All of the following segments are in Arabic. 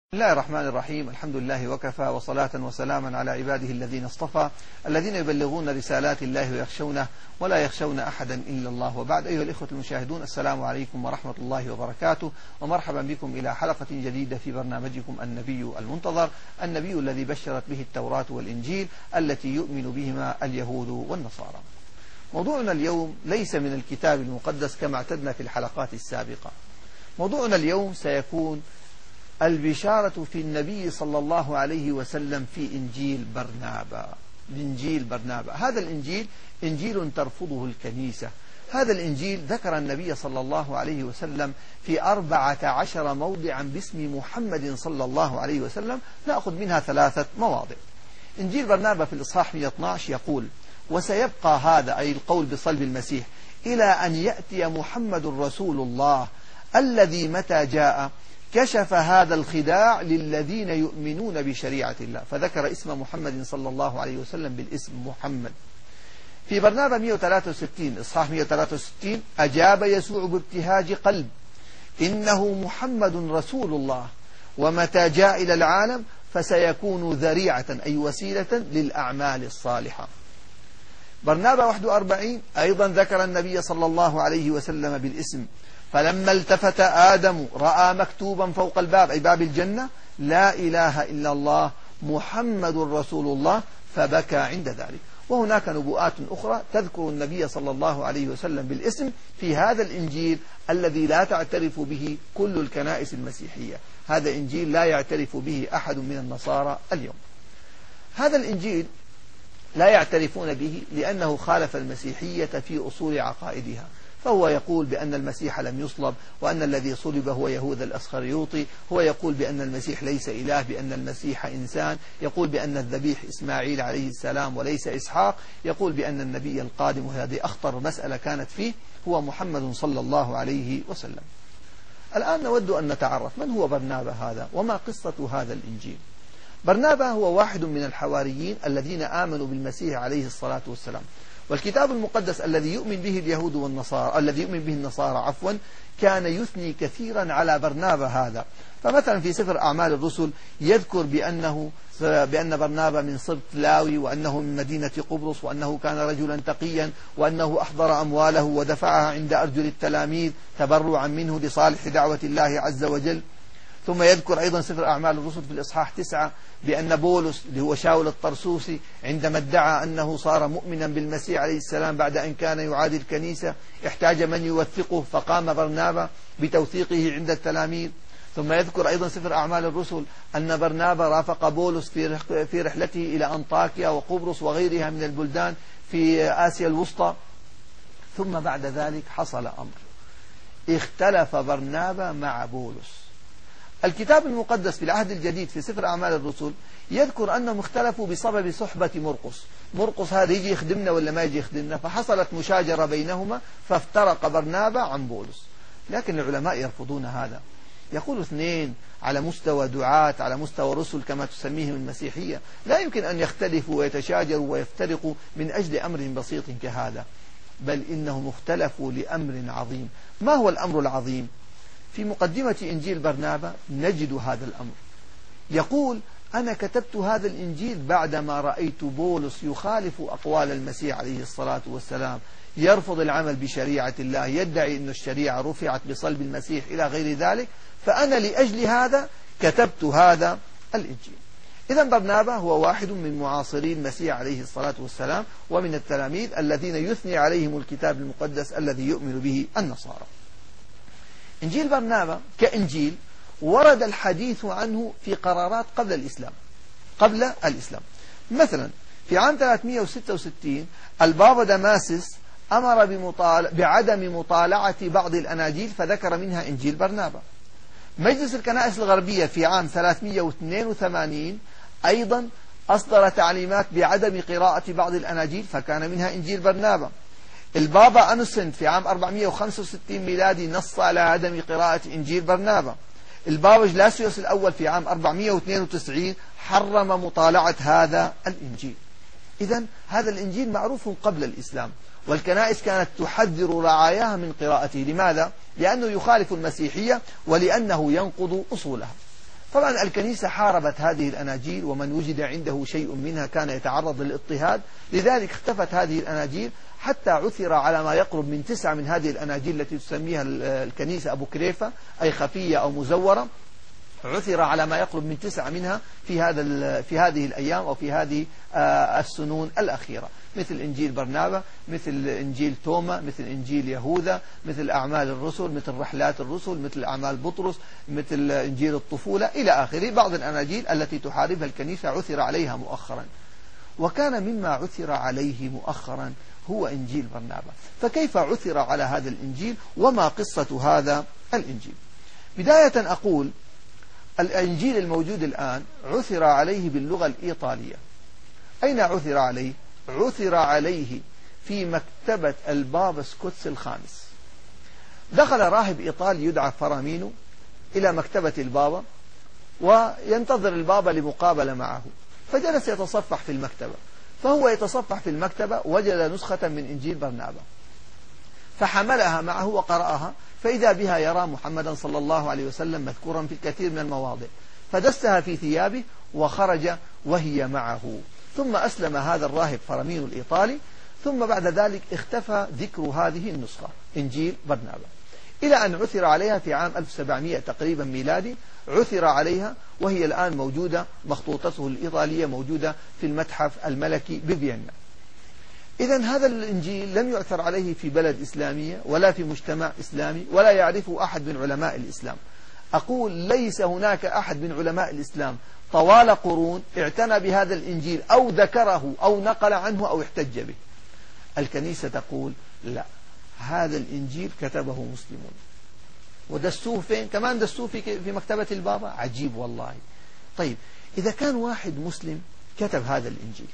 بسم الله الرحمن الرحيم. الحمد لله وكفى، وصلاة وسلاما على عباده الذين اصطفى، الذين يبلغون رسالات الله ويخشونه ولا يخشون أحدا إلا الله. وبعد، أيها الإخوة المشاهدون، السلام عليكم ورحمة الله وبركاته، ومرحبا بكم إلى حلقة جديدة في برنامجكم النبي المنتظر، النبي الذي بشرت به التوراة والإنجيل التي يؤمن بهما اليهود والنصارى. موضوعنا اليوم ليس من الكتاب المقدس كما اعتدنا في الحلقات السابقة. موضوعنا اليوم سيكون البشارة في النبي صلى الله عليه وسلم في إنجيل برنابا. هذا الإنجيل إنجيل ترفضه الكنيسة. هذا الإنجيل ذكر النبي صلى الله عليه وسلم في 14 موضعا باسم محمد صلى الله عليه وسلم، نأخذ منها 3 مواضع. إنجيل برنابا في الإصحاح 112 يقول: وسيبقى هذا، أي القول بصلب المسيح، إلى أن يأتي محمد رسول الله الذي متى جاء كشف هذا الخداع للذين يؤمنون بشريعة الله. فذكر اسم محمد صلى الله عليه وسلم بالاسم محمد. في برنابا 163 إصحاح 163 أجاب يسوع بابتهاج قلب: إنه محمد رسول الله، ومتى جاء إلى العالم فسيكون ذريعة، أي وسيلة للأعمال الصالحة. برنابا 41 أيضا ذكر النبي صلى الله عليه وسلم بالاسم: فلما التفت آدم رأى مكتوبا فوق الباب، أي باب الجنة: لا إله إلا الله محمد رسول الله، فبكى عند ذلك. وهناك نبوءات أخرى تذكر النبي صلى الله عليه وسلم بالاسم في هذا الإنجيل الذي لا تعترف به كل الكنائس المسيحية. هذا إنجيل لا يعترف به أحد من النصارى اليوم. هذا الإنجيل لا يعترفون به لأنه خالف المسيحية في أصول عقائدها. فهو يقول بأن المسيح لم يصلب، وأن الذي صلب هو يهوذا الأسخريوطي. هو يقول بأن المسيح ليس إله، بأن المسيح إنسان. يقول بأن الذبيح إسماعيل عليه السلام وليس إسحاق. يقول بأن النبي القادم، وهذه أخطر مسألة كانت فيه، هو محمد صلى الله عليه وسلم. الآن نود أن نتعرف من هو برنابا هذا، وما قصة هذا الإنجيل. برنابا هو واحد من الحواريين الذين آمنوا بالمسيح عليه الصلاة والسلام. والكتاب المقدس الذي يؤمن به اليهود والنصارى، الذي يؤمن به النصارى كان يثني كثيرا على برنابا هذا. فمثلا في سفر أعمال الرسل يذكر بأن برنابا من سبط لاوي، وأنه من مدينة قبرص، وأنه كان رجلا تقيا، وأنه أحضر أمواله ودفعها عند أرجل التلاميذ تبرعا منه لصالح دعوة الله عز وجل. ثم يذكر أيضا سفر أعمال الرسل في الإصحاح 9 بأن بولس اللي هو شاول الطرسوسي عندما ادعى أنه صار مؤمنا بالمسيح عليه السلام بعد أن كان يعادي الكنيسة احتاج من يوثقه، فقام برنابا بتوثيقه عند التلاميذ. ثم يذكر أيضا سفر أعمال الرسل أن برنابا رافق بولس في رحلته إلى أنطاكيا وقبرص وغيرها من البلدان في آسيا الوسطى. ثم بعد ذلك حصل أمر، اختلف برنابا مع بولس. الكتاب المقدس في العهد الجديد في سفر أعمال الرسل يذكر أنهم اختلفوا بسبب صحبة مرقس هذا يجي يخدمنا ولا ما يجي يخدمنا، فحصلت مشاجرة بينهما فافترق برنابا عن بولس. لكن العلماء يرفضون هذا. يقول 2 على مستوى دعاة، على مستوى رسل كما تسميهم المسيحية، لا يمكن أن يختلفوا ويتشاجروا ويفترقوا من أجل أمر بسيط كهذا، بل إنهم اختلفوا لأمر عظيم. ما هو الأمر العظيم؟ في مقدمة إنجيل برنابا نجد هذا الأمر. يقول: أنا كتبت هذا الإنجيل بعدما رأيت بولس يخالف أقوال المسيح عليه الصلاة والسلام، يرفض العمل بشريعة الله، يدعي أن الشريعة رفعت بصلب المسيح إلى غير ذلك، فأنا لأجل هذا كتبت هذا الإنجيل. إذا برنابا هو واحد من معاصري المسيح عليه الصلاة والسلام، ومن التلاميذ الذين يثني عليهم الكتاب المقدس الذي يؤمن به النصارى. إنجيل برنابا كإنجيل ورد الحديث عنه في قرارات قبل الإسلام. مثلا في عام 366 البابا دماسس أمر بعدم مطالعة بعض الأناجيل، فذكر منها إنجيل برنابا. مجلس الكنائس الغربية في عام 382 أيضا أصدر تعليمات بعدم قراءة بعض الأناجيل، فكان منها إنجيل برنابا. البابا أنوسنت في عام 465 ميلادي نص على عدم قراءة إنجيل برنابا. البابا جلاسيوس الأول في عام 492 حرم مطالعة هذا الإنجيل. إذن هذا الإنجيل معروف قبل الإسلام، والكنائس كانت تحذر رعاياها من قراءته. لماذا؟ لأنه يخالف المسيحية ولأنه ينقض أصولها. طبعا الكنيسة حاربت هذه الأناجيل، ومن وجد عنده شيء منها كان يتعرض للاضطهاد، لذلك اختفت هذه الأناجيل حتى عثر على ما يقرب من 9 من هذه الأناجيل التي تسميها الكنيسة أبو كريفة، أي خفية أو مزورة. عثر على ما يقرب من 9 منها في هذه الأيام أو في هذه السنون الأخيرة، مثل إنجيل برنابا، مثل إنجيل توما، مثل إنجيل يهوذا، مثل أعمال الرسل، مثل رحلات الرسل، مثل أعمال بطرس، مثل إنجيل الطفولة إلى آخره. بعض الأناجيل التي تحاربها الكنيسة عثر عليها مؤخرا، وكان مما عثر عليه مؤخرا هو إنجيل برنابا. فكيف عثر على هذا الإنجيل وما قصة هذا الإنجيل؟ بداية أقول الإنجيل الموجود الآن عثر عليه باللغة الإيطالية. أين عثر عليه؟ عثر عليه في مكتبة البابا سكوتس الخامس. دخل راهب إيطالي يدعى فرامينو إلى مكتبة البابا وينتظر البابا لمقابلة معه، فجلس يتصفح في المكتبة، فهو يتصفح في المكتبة وجد نسخة من إنجيل برنابا، فحملها معه وقرأها، فإذا بها يرى محمدا صلى الله عليه وسلم مذكورا في الكثير من المواضع، فدسها في ثيابه وخرج وهي معه. ثم أسلم هذا الراهب فرامينو الإيطالي، ثم بعد ذلك اختفى ذكر هذه النسخة إنجيل برنابا، إلى أن عثر عليها في عام 1700 تقريبا ميلادي. عثر عليها وهي الآن موجودة، مخطوطته الإيطالية موجودة في المتحف الملكي بفيينا. إذن هذا الإنجيل لم يعثر عليه في بلد إسلامية ولا في مجتمع إسلامي ولا يعرفه أحد من علماء الإسلام. أقول ليس هناك أحد من علماء الإسلام طوال قرون اعتنى بهذا الإنجيل أو ذكره أو نقل عنه أو احتج به. الكنيسة تقول لا، هذا الإنجيل كتبه مسلمون ودسوه فين؟ كمان دسوه في مكتبة البابا. عجيب والله. طيب إذا كان واحد مسلم كتب هذا الإنجيل،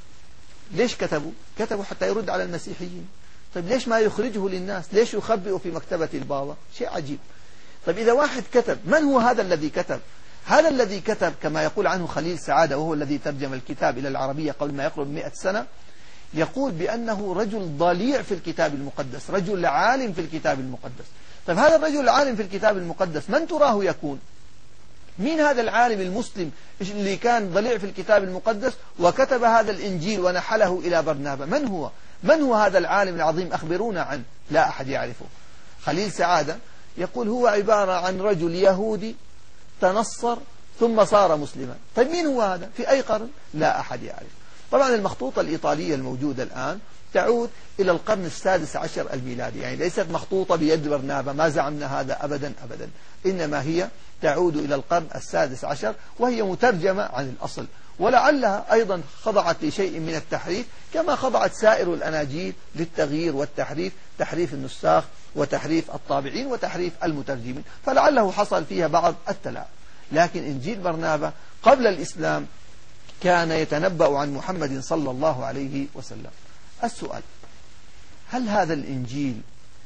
ليش كتبوا؟ كتبوا حتى يرد على المسيحيين. طيب ليش ما يخرجه للناس؟ ليش يخبئه في مكتبة البابا؟ شيء عجيب. طيب إذا واحد كتب، من هو هذا الذي كتب؟ هذا الذي كتب كما يقول عنه خليل سعادة، وهو الذي ترجم الكتاب إلى العربية قبل ما يقرب 100 سنة، يقول بأنه رجل ضليع في الكتاب المقدس، رجل عالم في الكتاب المقدس. طيب هذا الرجل العالم في الكتاب المقدس من تراه يكون؟ مين هذا العالم المسلم اللي كان ضليع في الكتاب المقدس وكتب هذا الإنجيل ونحله إلى برنابا؟ من هو؟ من هو هذا العالم العظيم؟ أخبرونا عنه. لا أحد يعرفه. خليل سعادة يقول هو عبارة عن رجل يهودي تنصر ثم صار مسلما. طيب مين هو هذا؟ في أي قرن؟ لا أحد يعرف. طبعا المخطوطة الإيطالية الموجودة الآن تعود إلى القرن السادس عشر الميلادي، يعني ليست مخطوطة بيد برنابا، ما زعمنا هذا أبدا أبدا، إنما هي تعود إلى القرن السادس عشر، وهي مترجمة عن الأصل، ولعلها أيضا خضعت لشيء من التحريف كما خضعت سائر الأناجيل للتغيير والتحريف، تحريف النساخ وتحريف الطابعين وتحريف المترجمين، فلعله حصل فيها بعض التلاعب. لكن إنجيل برنابا قبل الإسلام كان يتنبأ عن محمد صلى الله عليه وسلم. السؤال: هل هذا الإنجيل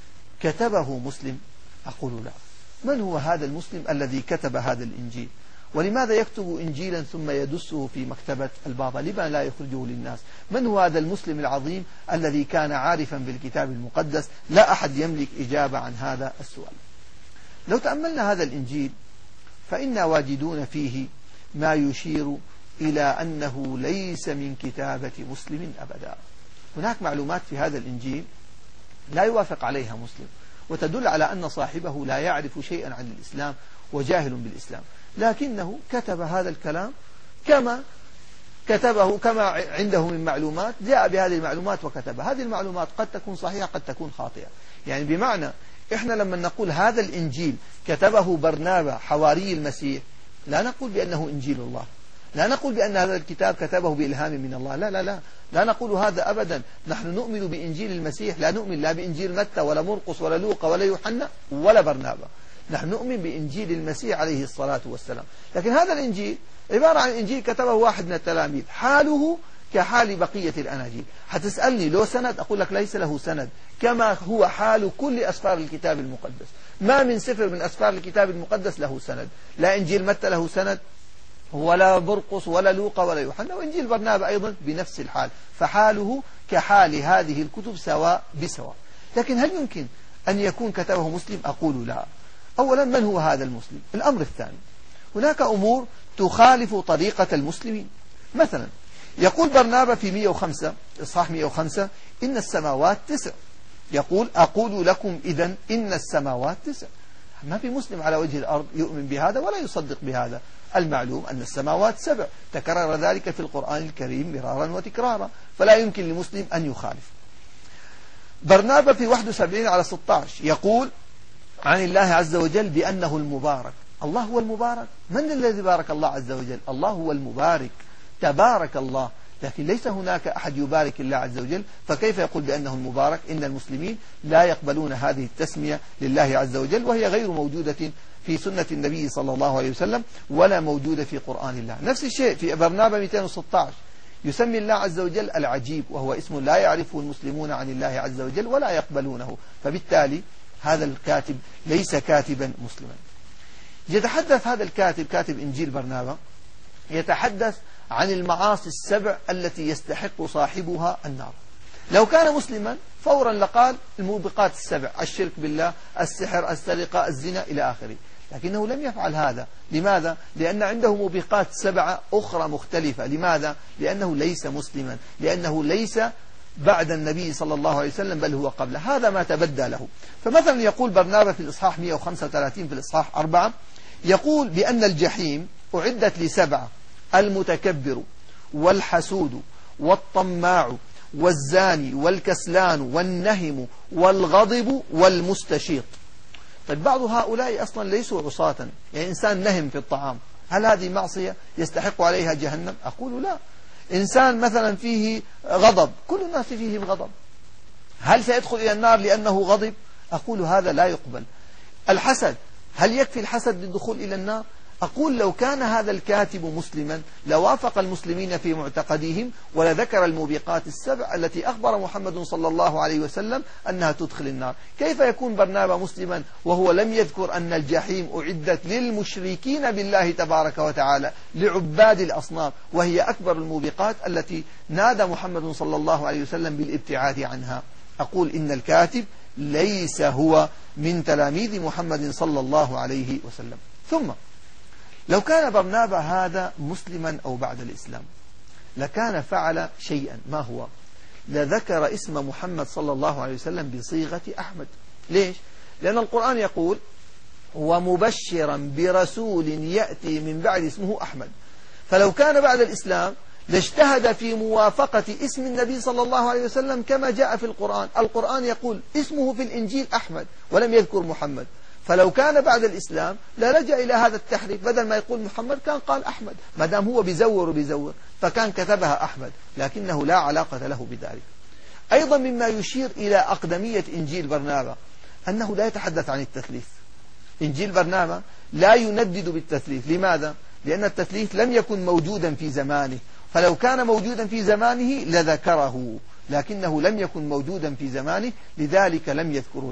كتبه مسلم؟ أقول لا. من هو هذا المسلم الذي كتب هذا الإنجيل؟ ولماذا يكتب إنجيلا ثم يدسه في مكتبة البابا؟ لما لا يخرجه للناس؟ من هو هذا المسلم العظيم الذي كان عارفا بالكتاب المقدس؟ لا أحد يملك إجابة عن هذا السؤال. لو تأملنا هذا الإنجيل فإنا واجدون فيه ما يشير إلى أنه ليس من كتابة مسلم أبدا. هناك معلومات في هذا الإنجيل لا يوافق عليها مسلم، وتدل على أن صاحبه لا يعرف شيئا عن الإسلام وجاهل بالإسلام، لكنه كتب هذا الكلام كما كتبه، كما عنده من معلومات، جاء بهذه المعلومات وكتبها. هذه المعلومات قد تكون صحيحة قد تكون خاطئة. يعني بمعنى إحنا لما نقول هذا الإنجيل كتبه برنابا حواري المسيح، لا نقول بأنه إنجيل الله، لا نقول بأن هذا الكتاب كتبه بإلهام من الله، لا لا لا، لا نقول هذا أبدا. نحن نؤمن بإنجيل المسيح، لا نؤمن لا بإنجيل متى ولا مرقس ولا لوقا ولا يوحنا ولا برنابا، نحن نؤمن بإنجيل المسيح عليه الصلاة والسلام. لكن هذا الإنجيل عبارة عن إنجيل كتبه واحد من التلاميذ، حاله كحال بقية الأناجيل. هتسألني له سند؟ أقول لك ليس له سند، كما هو حال كل أسفار الكتاب المقدس. ما من سفر من أسفار الكتاب المقدس له سند، لا إنجيل متى له سند ولا مرقس ولا لوقا ولا يوحنا، وإنجيل برنابا أيضا بنفس الحال، فحاله كحال هذه الكتب سواء بسواء. لكن هل يمكن أن يكون كتبه مسلم؟ أقول لا. أولا من هو هذا المسلم؟ الأمر الثاني، هناك أمور تخالف طريقة المسلمين. مثلا يقول برنابا في 105 إصحاح 105 إن السماوات 9، يقول أقول لكم إذن إن السماوات 9. ما في مسلم على وجه الأرض يؤمن بهذا ولا يصدق بهذا. المعلوم أن السماوات 7، تكرر ذلك في القرآن الكريم مرارا وتكرارا، فلا يمكن لمسلم أن يخالف. برنابا في 71 على 16 يقول عن الله عز وجل بأنه المبارك. الله هو المبارك؟ من الذي بارك الله عز وجل؟ الله هو المبارك، تبارك الله، لكن ليس هناك أحد يبارك الله عز وجل، فكيف يقول بأنه المبارك؟ إن المسلمين لا يقبلون هذه التسمية لله عز وجل، وهي غير موجودة في سنة النبي صلى الله عليه وسلم ولا موجودة في قرآن الله. نفس الشيء في برنابا 216 يسمي الله عز وجل العجيب، وهو اسم لا يعرفه المسلمون عن الله عز وجل ولا يقبلونه، فبالتالي هذا الكاتب ليس كاتبا مسلما. يتحدث هذا الكاتب، كاتب إنجيل برنابا، يتحدث عن المعاصي 7 التي يستحق صاحبها النار. لو كان مسلما فورا لقال الموبقات 7، الشرك بالله، السحر، السرقة، الزنا إلى آخره، لكنه لم يفعل هذا. لماذا؟ لأن عنده موبقات 7 أخرى مختلفة. لماذا؟ لأنه ليس مسلما، لأنه ليس بعد النبي صلى الله عليه وسلم بل هو قبله، هذا ما تبدى له. فمثلا يقول برنابا في الإصحاح 135 في الإصحاح 4 يقول بأن الجحيم أعدت ل7: المتكبر والحسود والطماع والزاني والكسلان والنهم والغضب والمستشيط. طيب بعض هؤلاء أصلا ليسوا عصاة، يعني إنسان نهم في الطعام، هل هذه معصية يستحق عليها جهنم؟ أقول لا. إنسان مثلا فيه غضب، كل الناس فيهم غضب، هل سيدخل إلى النار لأنه غضب؟ أقول هذا لا يقبل. الحسد، هل يكفي الحسد للدخول إلى النار؟ أقول لو كان هذا الكاتب مسلما لوافق المسلمين في معتقدهم ولذكر الموبقات 7 التي أخبر محمد صلى الله عليه وسلم أنها تدخل النار. كيف يكون برنابا مسلما وهو لم يذكر أن الجحيم أعدت للمشركين بالله تبارك وتعالى، لعباد الأصنام، وهي أكبر الموبقات التي نادى محمد صلى الله عليه وسلم بالابتعاد عنها؟ أقول إن الكاتب ليس هو من تلاميذ محمد صلى الله عليه وسلم. ثم لو كان برنابا هذا مسلما أو بعد الإسلام لكان فعل شيئا، ما هو؟ لذكر اسم محمد صلى الله عليه وسلم بصيغة أحمد. ليش؟ لأن القرآن يقول ومبشرا برسول يأتي من بعد اسمه أحمد. فلو كان بعد الإسلام لاجتهد في موافقة اسم النبي صلى الله عليه وسلم كما جاء في القرآن. القرآن يقول اسمه في الإنجيل أحمد ولم يذكر محمد، فلو كان بعد الإسلام لرجع إلى هذا التحريف، بدل ما يقول محمد كان قال أحمد، ما دام هو بيزور فكان كتبها أحمد، لكنه لا علاقة له بذلك. أيضا مما يشير إلى أقدمية إنجيل برنابا أنه لا يتحدث عن التثليث. إنجيل برنابا لا يندد بالتثليث. لماذا؟ لأن التثليث لم يكن موجودا في زمانه، فلو كان موجودا في زمانه لذكره، لكنه لم يكن موجودا في زمانه لذلك لم يذكره.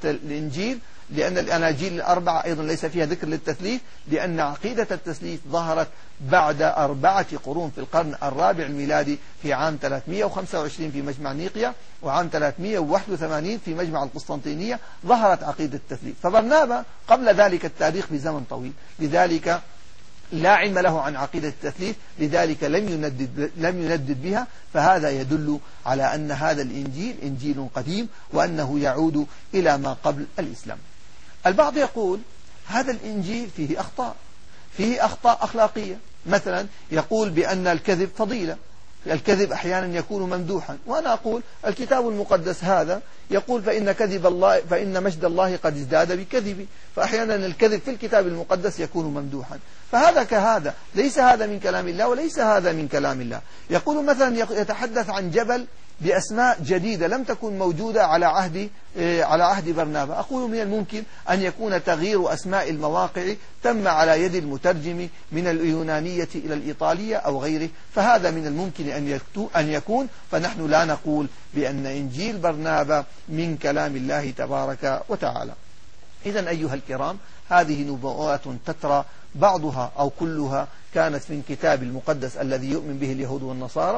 لأن الأناجيل ال4 أيضا ليس فيها ذكر للتثليث، لأن عقيدة التثليث ظهرت بعد 4 قرون في القرن الرابع الميلادي، في عام 325 في مجمع نيقيا، وعام 381 في مجمع القسطنطينية ظهرت عقيدة التثليث. فبرنابا قبل ذلك التاريخ بزمن طويل، لذلك لا علم له عن عقيدة التثليث، لذلك لم يندد بها. فهذا يدل على أن هذا الإنجيل إنجيل قديم وأنه يعود إلى ما قبل الإسلام. البعض يقول هذا الإنجيل فيه أخطاء أخلاقية، مثلا يقول بأن الكذب فضيلة، الكذب أحيانا يكون ممدوحا، وأنا أقول الكتاب المقدس هذا يقول فإن مجد الله قد ازداد بكذبه، فأحيانا الكذب في الكتاب المقدس يكون ممدوحا. فهذا كهذا، ليس هذا من كلام الله وليس هذا من كلام الله. يقول مثلا يتحدث عن جبل بأسماء جديدة لم تكن موجودة على عهد برنابا. أقول من الممكن أن يكون تغيير أسماء المواقع تم على يد المترجم من اليونانية إلى الإيطالية أو غيره، فهذا من الممكن أن يكون. فنحن لا نقول بأن إنجيل برنابا من كلام الله تبارك وتعالى. إذن أيها الكرام، هذه نبوءات تترى، بعضها أو كلها كانت من كتاب المقدس الذي يؤمن به اليهود والنصارى،